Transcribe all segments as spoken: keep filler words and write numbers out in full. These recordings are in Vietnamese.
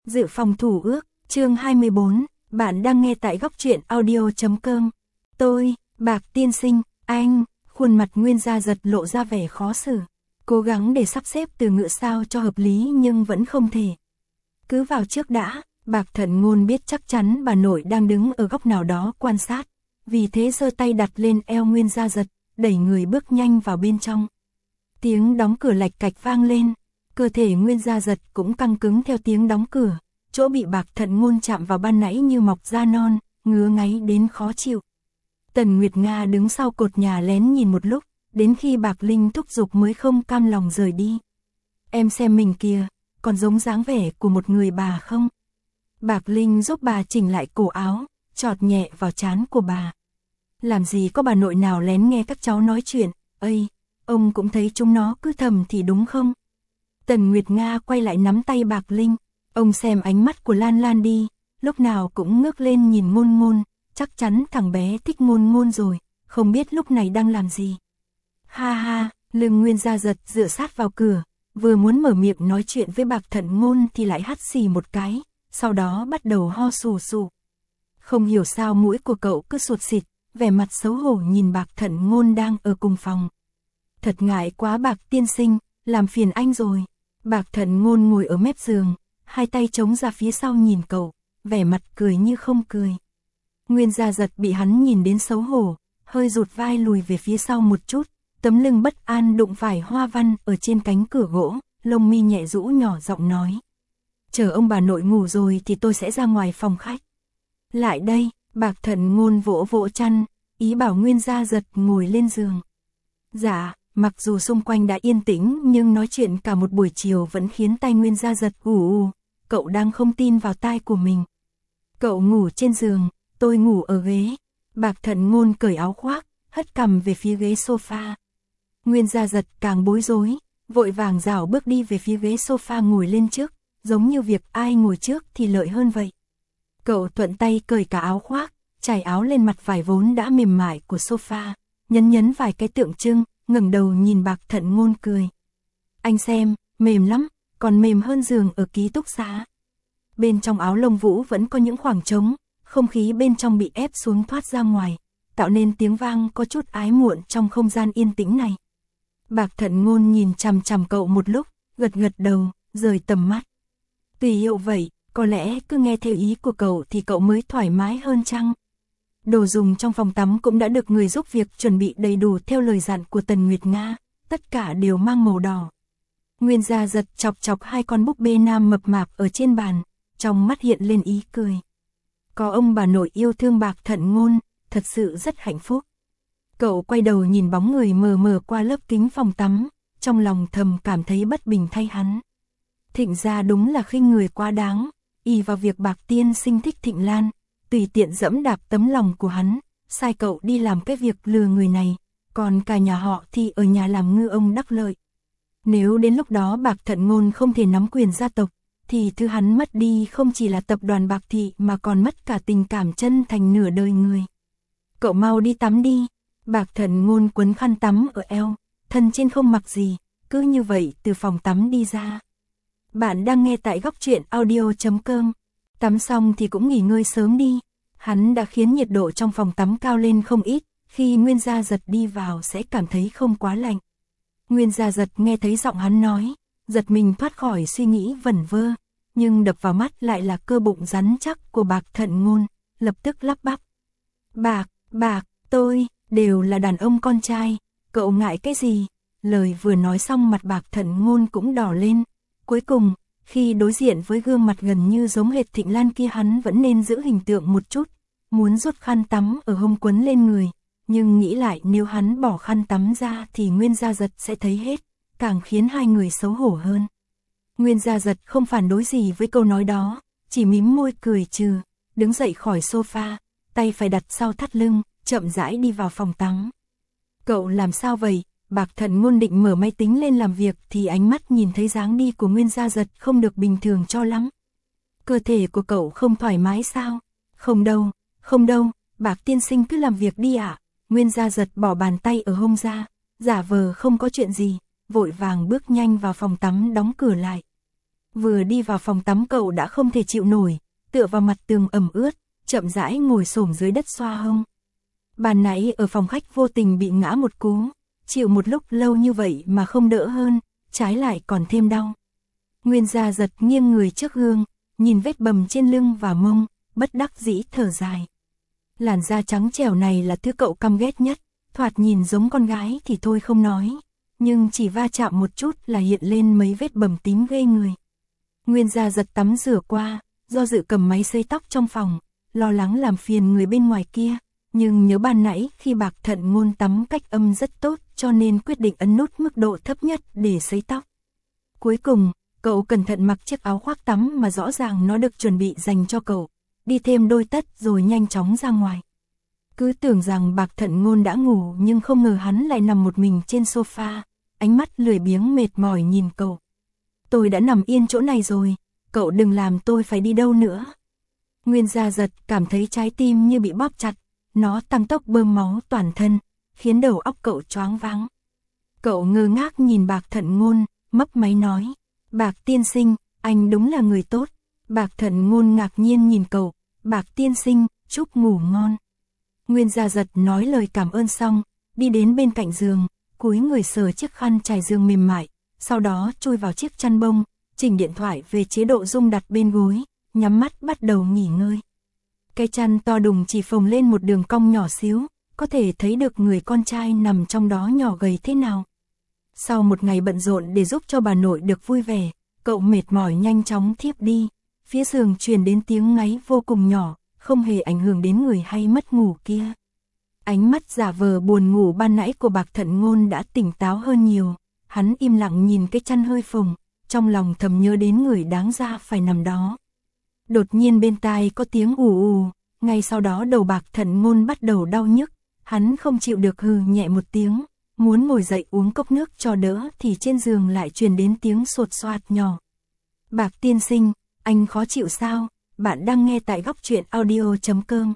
Dự phòng thủ ước, chương hai mươi bốn, bạn đang nghe tại góc truyện audio chấm com. Tôi, Bạc tiên sinh, anh, khuôn mặt Nguyên Gia Giật lộ ra vẻ khó xử. Cố gắng để sắp xếp từ ngữ sao cho hợp lý nhưng vẫn không thể. Cứ vào trước đã, Bạc Thận Ngôn biết chắc chắn bà nội đang đứng ở góc nào đó quan sát. Vì thế giơ tay đặt lên eo Nguyên Gia Giật, đẩy người bước nhanh vào bên trong. Tiếng đóng cửa lạch cạch vang lên. Cơ thể Nguyên Gia Giật cũng căng cứng theo tiếng đóng cửa, chỗ bị Bạc Thận Ngôn chạm vào ban nãy như mọc da non, ngứa ngáy đến khó chịu. Tần Nguyệt Nga đứng sau cột nhà lén nhìn một lúc, đến khi Bạc Linh thúc giục mới không cam lòng rời đi. Em xem mình kìa, còn giống dáng vẻ của một người bà không? Bạc Linh giúp bà chỉnh lại cổ áo, chọt nhẹ vào trán của bà. Làm gì có bà nội nào lén nghe các cháu nói chuyện, ây, ông cũng thấy chúng nó cứ thầm thì đúng không? Tần Nguyệt Nga quay lại nắm tay Bạc Linh, ông xem ánh mắt của Lan Lan đi, lúc nào cũng ngước lên nhìn Ngôn Ngôn, chắc chắn thằng bé thích Ngôn Ngôn rồi, không biết lúc này đang làm gì. Ha ha, lưng Nguyên Gia Giật dựa sát vào cửa, vừa muốn mở miệng nói chuyện với Bạc Thận Ngôn thì lại hắt xì một cái, sau đó bắt đầu ho sù sù. Không hiểu sao mũi của cậu cứ sụt xịt, vẻ mặt xấu hổ nhìn Bạc Thận Ngôn đang ở cùng phòng. Thật ngại quá Bạc tiên sinh, làm phiền anh rồi. Bạc Thận Ngôn ngồi ở mép giường, hai tay chống ra phía sau nhìn cậu, vẻ mặt cười như không cười. Nguyên Gia Giật bị hắn nhìn đến xấu hổ, hơi rụt vai lùi về phía sau một chút, tấm lưng bất an đụng phải hoa văn ở trên cánh cửa gỗ, lông mi nhẹ rũ nhỏ giọng nói. Chờ ông bà nội ngủ rồi thì tôi sẽ ra ngoài phòng khách. Lại đây, Bạc Thận Ngôn vỗ vỗ chăn, ý bảo Nguyên Gia Giật ngồi lên giường. Dạ. Mặc dù xung quanh đã yên tĩnh nhưng nói chuyện cả một buổi chiều vẫn khiến tai Nguyên Gia Giật ù ù, cậu đang không tin vào tai của mình. Cậu ngủ trên giường, tôi ngủ ở ghế. Bạc Thận Ngôn cởi áo khoác, hất cằm về phía ghế sofa. Nguyên Gia Giật càng bối rối, vội vàng rảo bước đi về phía ghế sofa ngồi lên trước, giống như việc ai ngồi trước thì lợi hơn vậy. Cậu thuận tay cởi cả áo khoác, trải áo lên mặt vải vốn đã mềm mại của sofa, nhấn nhấn vài cái tượng trưng. Ngẩng đầu nhìn Bạc Thận Ngôn cười. Anh xem, mềm lắm, còn mềm hơn giường ở ký túc xá. Bên trong áo lông vũ vẫn có những khoảng trống, không khí bên trong bị ép xuống thoát ra ngoài, tạo nên tiếng vang có chút ái muộn trong không gian yên tĩnh này. Bạc Thận Ngôn nhìn chằm chằm cậu một lúc, gật gật đầu, rời tầm mắt. Tùy hiệu vậy, có lẽ cứ nghe theo ý của cậu thì cậu mới thoải mái hơn chăng? Đồ dùng trong phòng tắm cũng đã được người giúp việc chuẩn bị đầy đủ theo lời dặn của Tần Nguyệt Nga, tất cả đều mang màu đỏ. Nguyên Gia Giật chọc chọc hai con búp bê nam mập mạp ở trên bàn, trong mắt hiện lên ý cười. Có ông bà nội yêu thương Bạc Thận Ngôn, thật sự rất hạnh phúc. Cậu quay đầu nhìn bóng người mờ mờ qua lớp kính phòng tắm, trong lòng thầm cảm thấy bất bình thay hắn. Thịnh gia đúng là khinh người quá đáng, ỷ vào việc Bạc tiên sinh thích Thịnh Lan, tùy tiện dẫm đạp tấm lòng của hắn, sai cậu đi làm cái việc lừa người này, còn cả nhà họ thì ở nhà làm ngư ông đắc lợi. Nếu đến lúc đó Bạc Thận Ngôn không thể nắm quyền gia tộc, thì thứ hắn mất đi không chỉ là tập đoàn Bạc Thị mà còn mất cả tình cảm chân thành nửa đời người. Cậu mau đi tắm đi. Bạc Thận Ngôn quấn khăn tắm ở eo, thân trên không mặc gì, cứ như vậy từ phòng tắm đi ra. Bạn đang nghe tại góc truyện audio chấm com. Tắm xong thì cũng nghỉ ngơi sớm đi. Hắn đã khiến nhiệt độ trong phòng tắm cao lên không ít, khi Nguyên Gia Giật đi vào sẽ cảm thấy không quá lạnh. Nguyên Gia Giật nghe thấy giọng hắn nói, giật mình thoát khỏi suy nghĩ vẩn vơ, nhưng đập vào mắt lại là cơ bụng rắn chắc của Bạc Thận Ngôn, lập tức lắp bắp. Bạc, Bạc, tôi, đều là đàn ông con trai, cậu ngại cái gì? Lời vừa nói xong mặt Bạc Thận Ngôn cũng đỏ lên, cuối cùng, khi đối diện với gương mặt gần như giống hệt Thịnh Lan kia hắn vẫn nên giữ hình tượng một chút, muốn rút khăn tắm ở hông quấn lên người, nhưng nghĩ lại nếu hắn bỏ khăn tắm ra thì Nguyên Gia Giật sẽ thấy hết, càng khiến hai người xấu hổ hơn. Nguyên Gia Giật không phản đối gì với câu nói đó, chỉ mím môi cười trừ, đứng dậy khỏi sofa, tay phải đặt sau thắt lưng, chậm rãi đi vào phòng tắm. Cậu làm sao vậy? Bạc Thận Ngôn định mở máy tính lên làm việc thì ánh mắt nhìn thấy dáng đi của Nguyên Gia Giật không được bình thường cho lắm. Cơ thể của cậu không thoải mái sao? Không đâu, không đâu, Bạc tiên sinh cứ làm việc đi ạ. Nguyên Gia Giật bỏ bàn tay ở hông ra, giả vờ không có chuyện gì, vội vàng bước nhanh vào phòng tắm đóng cửa lại. Vừa đi vào phòng tắm cậu đã không thể chịu nổi, tựa vào mặt tường ẩm ướt, chậm rãi ngồi xổm dưới đất xoa hông. Ban nãy ở phòng khách vô tình bị ngã một cú, chịu một lúc lâu như vậy mà không đỡ hơn, trái lại còn thêm đau. Nguyên Gia giật nghiêng người trước gương, nhìn vết bầm trên lưng và mông, bất đắc dĩ thở dài. Làn da trắng trẻo này là thứ cậu căm ghét nhất, thoạt nhìn giống con gái thì thôi không nói, nhưng chỉ va chạm một chút là hiện lên mấy vết bầm tím ghê người. Nguyên Gia giật tắm rửa qua, do dự cầm máy sấy tóc trong phòng, lo lắng làm phiền người bên ngoài kia, nhưng nhớ ban nãy khi Bạc Thận Ngôn tắm cách âm rất tốt cho nên quyết định ấn nút mức độ thấp nhất để sấy tóc. Cuối cùng, cậu cẩn thận mặc chiếc áo khoác tắm mà rõ ràng nó được chuẩn bị dành cho cậu, đi thêm đôi tất rồi nhanh chóng ra ngoài. Cứ tưởng rằng Bạc Thận Ngôn đã ngủ nhưng không ngờ hắn lại nằm một mình trên sofa, ánh mắt lười biếng mệt mỏi nhìn cậu. Tôi đã nằm yên chỗ này rồi, cậu đừng làm tôi phải đi đâu nữa. Nguyên Gia giật cảm thấy trái tim như bị bóp chặt, nó tăng tốc bơm máu toàn thân, khiến đầu óc cậu choáng váng. Cậu ngơ ngác nhìn Bạc Thận Ngôn, mấp máy nói, Bạc tiên sinh, anh đúng là người tốt. Bạc Thận Ngôn ngạc nhiên nhìn cậu, Bạc tiên sinh, chúc ngủ ngon. Nguyên Gia giật nói lời cảm ơn xong, đi đến bên cạnh giường, cúi người sờ chiếc khăn trải giường mềm mại, sau đó chui vào chiếc chăn bông, chỉnh điện thoại về chế độ rung đặt bên gối, nhắm mắt bắt đầu nghỉ ngơi. Cái chăn to đùng chỉ phồng lên một đường cong nhỏ xíu, có thể thấy được người con trai nằm trong đó nhỏ gầy thế nào. Sau một ngày bận rộn để giúp cho bà nội được vui vẻ, cậu mệt mỏi nhanh chóng thiếp đi, phía giường truyền đến tiếng ngáy vô cùng nhỏ, không hề ảnh hưởng đến người hay mất ngủ kia. Ánh mắt giả vờ buồn ngủ ban nãy của Bạc Thận Ngôn đã tỉnh táo hơn nhiều, hắn im lặng nhìn cái chăn hơi phồng, trong lòng thầm nhớ đến người đáng ra phải nằm đó. Đột nhiên bên tai có tiếng ù ù, ngay sau đó đầu Bạc Thận Ngôn bắt đầu đau nhức, hắn không chịu được hừ nhẹ một tiếng, muốn ngồi dậy uống cốc nước cho đỡ thì trên giường lại truyền đến tiếng sột soạt nhỏ. Bạc tiên sinh, anh khó chịu sao? Bạn đang nghe tại góc truyện audio chấm com.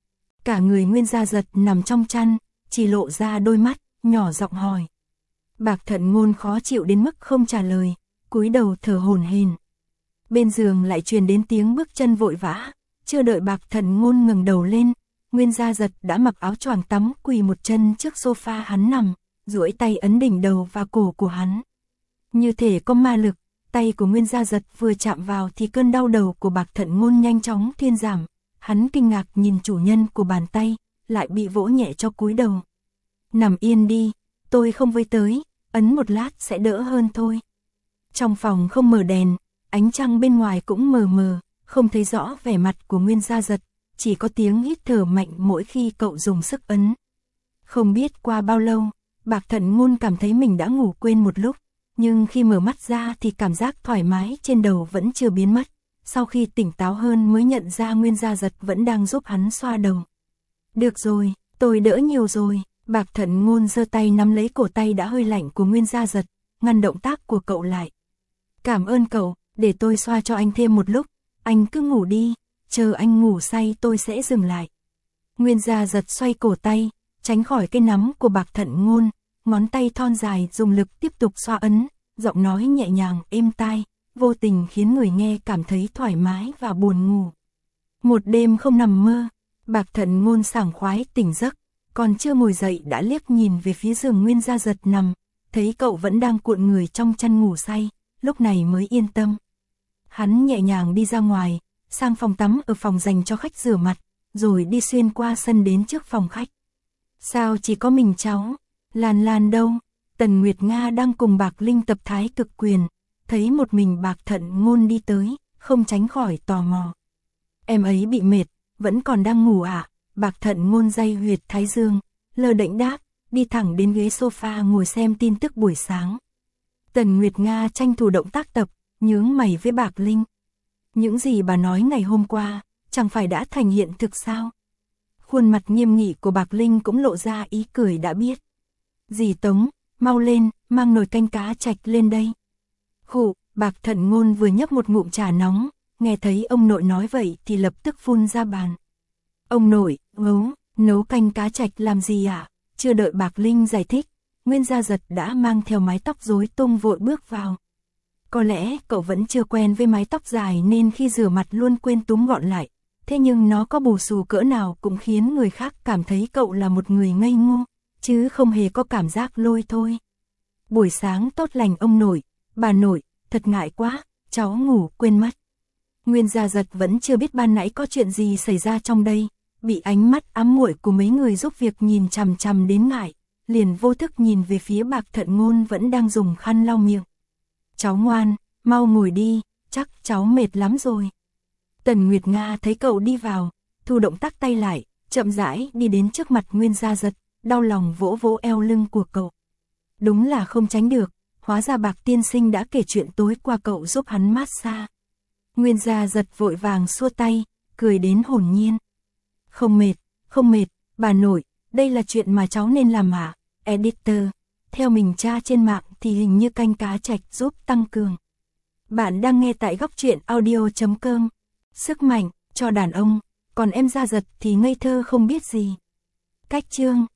Cả người Nguyên Gia giật nằm trong chăn, chỉ lộ ra đôi mắt, nhỏ giọng hỏi. Bạc Thận Ngôn khó chịu đến mức không trả lời, cúi đầu thở hổn hển. Bên giường lại truyền đến tiếng bước chân vội vã, chưa đợi Bạc Thận Ngôn ngẩng đầu lên, Nguyên Gia giật đã mặc áo choàng tắm quỳ một chân trước sofa hắn nằm, duỗi tay ấn đỉnh đầu và cổ của hắn. Như thể có ma lực, tay của Nguyên Gia giật vừa chạm vào thì cơn đau đầu của Bạc Thận Ngôn nhanh chóng thuyên giảm, hắn kinh ngạc nhìn chủ nhân của bàn tay, lại bị vỗ nhẹ cho cúi đầu. Nằm yên đi, tôi không với tới, ấn một lát sẽ đỡ hơn thôi. Trong phòng không mở đèn, ánh trăng bên ngoài cũng mờ mờ, không thấy rõ vẻ mặt của Nguyên Gia giật, chỉ có tiếng hít thở mạnh mỗi khi cậu dùng sức ấn. Không biết qua bao lâu, Bạc Thận Ngôn cảm thấy mình đã ngủ quên một lúc, nhưng khi mở mắt ra thì cảm giác thoải mái trên đầu vẫn chưa biến mất. Sau khi tỉnh táo hơn mới nhận ra Nguyên Gia giật vẫn đang giúp hắn xoa đầu. Được rồi, tôi đỡ nhiều rồi. Bạc Thận Ngôn giơ tay nắm lấy cổ tay đã hơi lạnh của Nguyên Gia giật, ngăn động tác của cậu lại. Cảm ơn cậu, để tôi xoa cho anh thêm một lúc, anh cứ ngủ đi, chờ anh ngủ say tôi sẽ dừng lại. Nguyên Gia giật xoay cổ tay, tránh khỏi cái nắm của Bạc Thận Ngôn, ngón tay thon dài dùng lực tiếp tục xoa ấn, giọng nói nhẹ nhàng êm tai, vô tình khiến người nghe cảm thấy thoải mái và buồn ngủ. Một đêm không nằm mơ, Bạc Thận Ngôn sảng khoái tỉnh giấc, còn chưa ngồi dậy đã liếc nhìn về phía giường Nguyên Gia giật nằm, thấy cậu vẫn đang cuộn người trong chăn ngủ say, lúc này mới yên tâm. Hắn nhẹ nhàng đi ra ngoài, sang phòng tắm ở phòng dành cho khách rửa mặt, rồi đi xuyên qua sân đến trước phòng khách. Sao chỉ có mình cháu? Lan Lan đâu? Tần Nguyệt Nga đang cùng Bạc Linh tập thái cực quyền, thấy một mình Bạc Thận Ngôn đi tới, không tránh khỏi tò mò. Em ấy bị mệt, vẫn còn đang ngủ à? Bạc Thận Ngôn day huyệt thái dương, lơ đễnh đáp, đi thẳng đến ghế sofa ngồi xem tin tức buổi sáng. Tần Nguyệt Nga tranh thủ động tác tập, nhướng mày với Bạc Linh. Những gì bà nói ngày hôm qua, chẳng phải đã thành hiện thực sao? Khuôn mặt nghiêm nghị của Bạc Linh cũng lộ ra ý cười đã biết. Dì Tống, mau lên, mang nồi canh cá trạch lên đây. Khụ, Bạc Thận Ngôn vừa nhấp một ngụm trà nóng, nghe thấy ông nội nói vậy thì lập tức phun ra bàn. Ông nội, ngấu, nấu canh cá trạch làm gì ạ? Chưa đợi Bạc Linh giải thích, Nguyên Gia giật đã mang theo mái tóc rối tung vội bước vào. Có lẽ cậu vẫn chưa quen với mái tóc dài nên khi rửa mặt luôn quên túm gọn lại. Thế nhưng nó có bù xù cỡ nào cũng khiến người khác cảm thấy cậu là một người ngây ngô, chứ không hề có cảm giác lôi thôi. Buổi sáng tốt lành ông nội, bà nội, thật ngại quá, cháu ngủ quên mất. Nguyên Gia Giật vẫn chưa biết ban nãy có chuyện gì xảy ra trong đây, bị ánh mắt ám muội của mấy người giúp việc nhìn chằm chằm đến ngại, liền vô thức nhìn về phía Bạc Thận Ngôn vẫn đang dùng khăn lau miệng. Cháu ngoan, mau ngồi đi, chắc cháu mệt lắm rồi. Tần Nguyệt Nga thấy cậu đi vào, thu động tác tay lại, chậm rãi đi đến trước mặt Nguyên Gia Giật, đau lòng vỗ vỗ eo lưng của cậu. Đúng là không tránh được, hóa ra Bạc tiên sinh đã kể chuyện tối qua cậu giúp hắn massage. Nguyên Gia Giật vội vàng xua tay, cười đến hồn nhiên. Không mệt, không mệt, bà nội, đây là chuyện mà cháu nên làm hả? Editor, theo mình tra trên mạng thì hình như canh cá trạch giúp tăng cường. Bạn đang nghe tại góc truyện audio chấm com. Sức mạnh cho đàn ông, còn em Gia Giật thì ngây thơ không biết gì. Cách chương